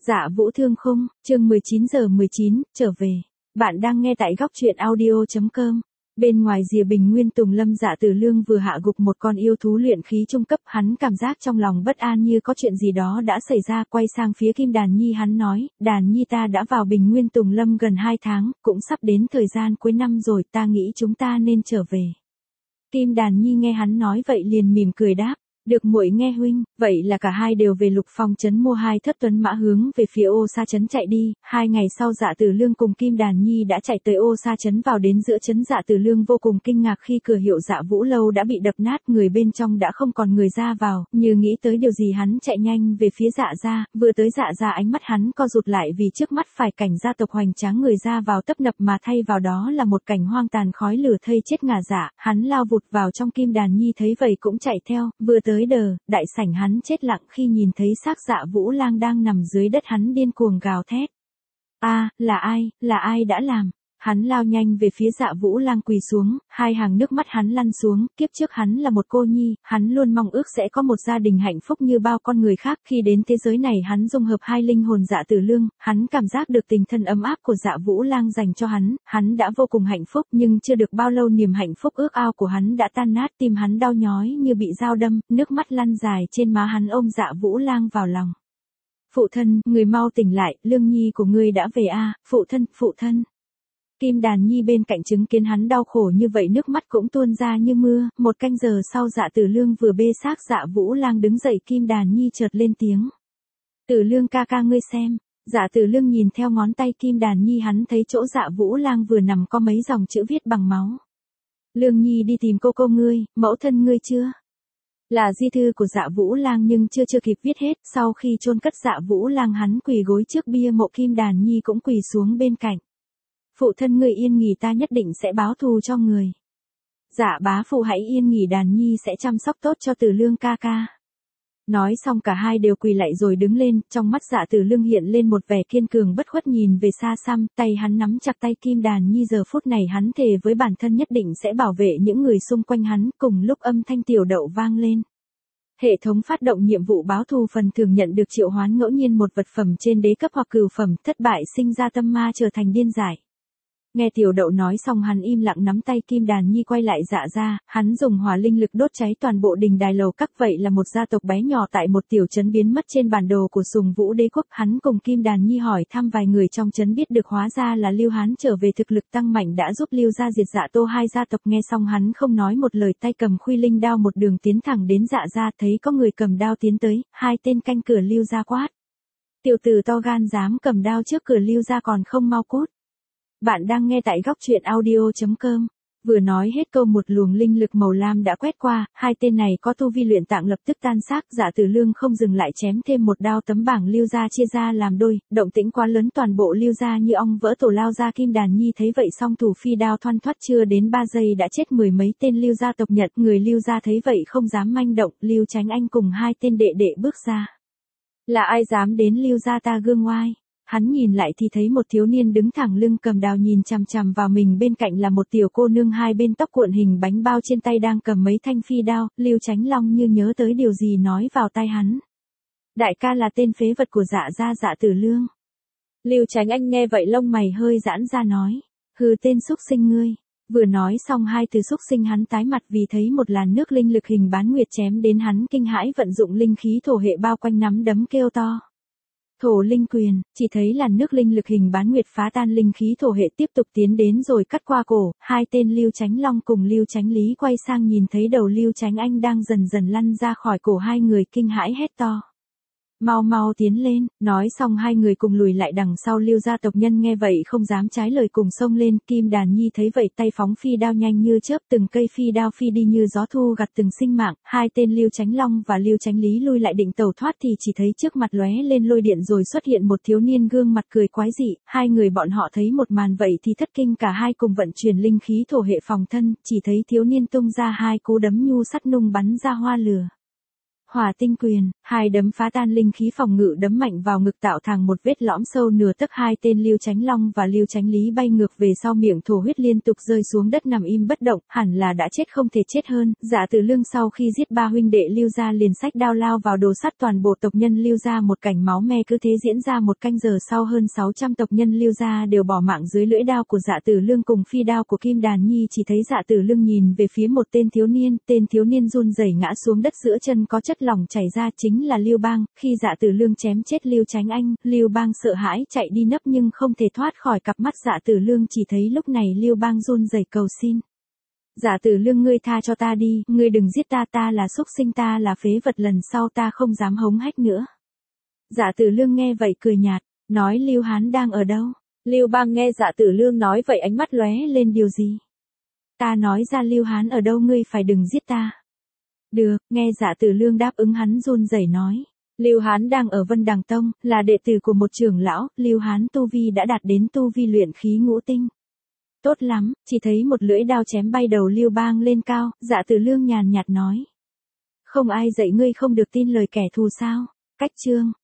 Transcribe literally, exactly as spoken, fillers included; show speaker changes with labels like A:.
A: Dạ Vũ Thương Khung, chương mười chín giờ mười chín, trở về. Bạn đang nghe tại góc truyện audio chấm com. Bên ngoài rìa bình nguyên Tùng Lâm Dạ Tử Lương vừa hạ gục một con yêu thú luyện khí trung cấp, hắn cảm giác trong lòng bất an như có chuyện gì đó đã xảy ra, quay sang phía Kim Đàn Nhi hắn nói, Đàn Nhi ta đã vào bình nguyên Tùng Lâm gần hai tháng, cũng sắp đến thời gian cuối năm rồi, ta nghĩ chúng ta nên trở về. Kim Đàn Nhi nghe hắn nói vậy liền mỉm cười đáp. Được muội nghe huynh, vậy là cả hai đều về Lục Phong trấn mua hai thất tuấn mã hướng về phía Ô Sa trấn chạy đi. Hai ngày sau Dạ Tử Lương cùng Kim Đàn Nhi đã chạy tới Ô Sa trấn, vào đến giữa trấn. Dạ Tử Lương vô cùng kinh ngạc khi cửa hiệu Dạ Vũ lâu đã bị đập nát, người bên trong đã không còn người ra vào, như nghĩ tới điều gì hắn chạy nhanh về phía Dạ gia, vừa tới Dạ gia ánh mắt hắn co rụt lại vì trước mắt phải cảnh gia tộc hoành tráng người ra vào tấp nập mà thay vào đó là một cảnh hoang tàn khói lửa thây chết ngả dạ. Hắn lao vụt vào trong, Kim Đàn Nhi thấy vậy cũng chạy theo, vừa tới tới đờ, đại sảnh hắn chết lặng khi nhìn thấy xác Dạ Vũ Lang đang nằm dưới đất, hắn điên cuồng gào thét. A, à, là ai, là ai đã làm? Hắn lao nhanh về phía Dạ Vũ Lang quỳ xuống, hai hàng nước mắt hắn lăn xuống, kiếp trước hắn là một cô nhi, hắn luôn mong ước sẽ có một gia đình hạnh phúc như bao con người khác, khi đến thế giới này hắn dung hợp hai linh hồn Dạ Tử Lương, hắn cảm giác được tình thân ấm áp của Dạ Vũ Lang dành cho hắn, hắn đã vô cùng hạnh phúc, nhưng chưa được bao lâu niềm hạnh phúc ước ao của hắn đã tan nát, tim hắn đau nhói như bị dao đâm, nước mắt lăn dài trên má, hắn ôm Dạ Vũ Lang vào lòng. Phụ thân, người mau tỉnh lại, Lương Nhi của ngươi đã về a, à, phụ thân, phụ thân. Kim Đàn Nhi bên cạnh chứng kiến hắn đau khổ như vậy nước mắt cũng tuôn ra như mưa. Một canh giờ sau Dạ Tử Lương vừa bê xác Dạ Vũ Lang đứng dậy, Kim Đàn Nhi chợt lên tiếng. Tử Lương ca ca ngươi xem. Dạ Tử Lương nhìn theo ngón tay Kim Đàn Nhi, hắn thấy chỗ Dạ Vũ Lang vừa nằm có mấy dòng chữ viết bằng máu. Lương Nhi đi tìm cô cô ngươi, mẫu thân ngươi chưa? Là di thư của Dạ Vũ Lang nhưng chưa chưa kịp viết hết, sau khi chôn cất Dạ Vũ Lang hắn quỳ gối trước bia mộ, Kim Đàn Nhi cũng quỳ xuống bên cạnh. Phụ thân người yên nghỉ, ta nhất định sẽ báo thù cho người. Dạ bá phụ hãy yên nghỉ, Đàn Nhi sẽ chăm sóc tốt cho Tử Lương ca ca. Nói xong cả hai đều quỳ lại rồi đứng lên, trong mắt Dạ Tử Lương hiện lên một vẻ kiên cường bất khuất, nhìn về xa xăm, tay hắn nắm chặt tay Kim Đàn Nhi, giờ phút này hắn thề với bản thân nhất định sẽ bảo vệ những người xung quanh hắn. Cùng lúc âm thanh tiểu đậu vang lên. Hệ thống phát động nhiệm vụ báo thù, phần thưởng nhận được triệu hoán ngẫu nhiên một vật phẩm trên đế cấp hoặc cửu phẩm, thất bại sinh ra tâm ma trở thành điên dại. Nghe tiểu đậu nói xong hắn im lặng nắm tay Kim Đàn Nhi quay lại Dạ ra, hắn dùng hỏa linh lực đốt cháy toàn bộ đình đài lầu các. Vậy là một gia tộc bé nhỏ tại một tiểu trấn biến mất trên bản đồ của Sùng Vũ Đế quốc. Hắn cùng Kim Đàn Nhi hỏi thăm vài người trong trấn, biết được hóa ra là Lưu Hán trở về, thực lực tăng mạnh đã giúp Lưu gia diệt Dạ Tô hai gia tộc. Nghe xong hắn không nói một lời, tay cầm khuy linh đao một đường tiến thẳng đến Dạ ra, thấy có người cầm đao tiến tới, hai tên canh cửa Lưu gia quát. Tiểu tử to gan dám cầm đao trước cửa Lưu gia còn không mau cút. Bạn đang nghe tại góc truyện audio chấm com. Vừa nói hết câu một luồng linh lực màu lam đã quét qua, hai tên này có tu vi luyện tạng lập tức tan xác. Dạ Tử Lương không dừng lại chém thêm một đao, tấm bảng Lưu gia chia ra làm đôi, động tĩnh quá lớn, toàn bộ Lưu gia như ong vỡ tổ lao ra. Kim Đàn Nhi thấy vậy song thủ phi đao thoăn thoắt, chưa đến ba giây đã chết mười mấy tên Lưu gia tộc Nhật. Người Lưu gia thấy vậy không dám manh động, Lưu Chánh Anh cùng hai tên đệ đệ bước ra. Là ai dám đến Lưu gia ta gương oai? Hắn nhìn lại thì thấy một thiếu niên đứng thẳng lưng cầm đao nhìn chằm chằm vào mình, bên cạnh là một tiểu cô nương hai bên tóc cuộn hình bánh bao, trên tay đang cầm mấy thanh phi đao. Lưu Chánh Long như nhớ tới điều gì nói vào tai hắn. Đại ca là tên phế vật của Dạ gia Dạ Tử Lương. Lưu Chánh Anh nghe vậy lông mày hơi giãn ra nói. Hừ, tên xúc sinh ngươi. Vừa nói xong hai từ xúc sinh hắn tái mặt vì thấy một làn nước linh lực hình bán nguyệt chém đến, hắn kinh hãi vận dụng linh khí thổ hệ bao quanh nắm đấm kêu to. Thổ linh quyền, chỉ thấy làn nước linh lực hình bán nguyệt phá tan linh khí thổ hệ tiếp tục tiến đến rồi cắt qua cổ. Hai tên Lưu Chánh Long cùng Lưu Chánh Lý quay sang nhìn thấy đầu Lưu Chánh Anh đang dần dần lăn ra khỏi cổ, hai người kinh hãi hét to. Mau mau tiến lên. Nói xong hai người cùng lùi lại đằng sau. Lưu gia tộc nhân nghe vậy không dám trái lời cùng xông lên. Kim Đàn Nhi thấy vậy tay phóng phi đao nhanh như chớp, từng cây phi đao phi đi như gió thu gặt từng sinh mạng. Hai tên Lưu Chánh Long và Lưu Chánh Lý lui lại định tẩu thoát thì chỉ thấy trước mặt lóe lên lôi điện rồi xuất hiện một thiếu niên gương mặt cười quái dị. Hai người bọn họ thấy một màn vậy thì thất kinh, cả hai cùng vận chuyển linh khí thổ hệ phòng thân, chỉ thấy thiếu niên tung ra hai cú đấm nhu sắt nung bắn ra hoa lửa. Hỏa tinh quyền, hai đấm phá tan linh khí phòng ngự đấm mạnh vào ngực tạo thành một vết lõm sâu nửa tấc. Hai tên Lưu Chánh Long và Lưu Chánh Lý bay ngược về sau, miệng thổ huyết liên tục rơi xuống đất nằm im bất động, hẳn là đã chết không thể chết hơn. Dạ Tử Lương sau khi giết ba huynh đệ Lưu gia liền xách đao lao vào đồ sắt toàn bộ tộc nhân Lưu gia, một cảnh máu me cứ thế diễn ra một canh giờ sau. Hơn sáu trăm tộc nhân Lưu gia đều bỏ mạng dưới lưỡi đao của Dạ Tử Lương cùng phi đao của Kim Đàn Nhi. Chỉ thấy Dạ Tử Lương nhìn về phía một tên thiếu niên, tên thiếu niên run rẩy ngã xuống đất, giữa chân có chất lỏng chảy ra, chính là Lưu Bang. Khi Dạ Tử Lương chém chết Lưu Chánh Anh, Lưu Bang sợ hãi chạy đi nấp nhưng không thể thoát khỏi cặp mắt Dạ Tử Lương. Chỉ thấy lúc này Lưu Bang run rẩy cầu xin: Dạ Tử Lương, ngươi tha cho ta đi, ngươi đừng giết ta, ta là súc sinh, ta là phế vật, lần sau ta không dám hống hách nữa. Dạ Tử Lương nghe vậy cười nhạt, nói: Lưu Hán đang ở đâu? Lưu Bang nghe Dạ Tử Lương nói vậy ánh mắt lóe lên điều gì. Ta nói ra Lưu Hán ở đâu, ngươi phải đừng giết ta. Được, nghe Dạ Tử Lương đáp ứng, hắn run rẩy nói: Lưu Hán đang ở Vân Đằng Tông, là đệ tử của một trưởng lão. Lưu Hán tu vi đã đạt đến tu vi luyện khí ngũ tinh. Tốt lắm. Chỉ thấy một lưỡi đao chém bay đầu Lưu Bang lên cao. Dạ Tử Lương nhàn nhạt nói: Không ai dạy ngươi không được tin lời kẻ thù sao? Cách chương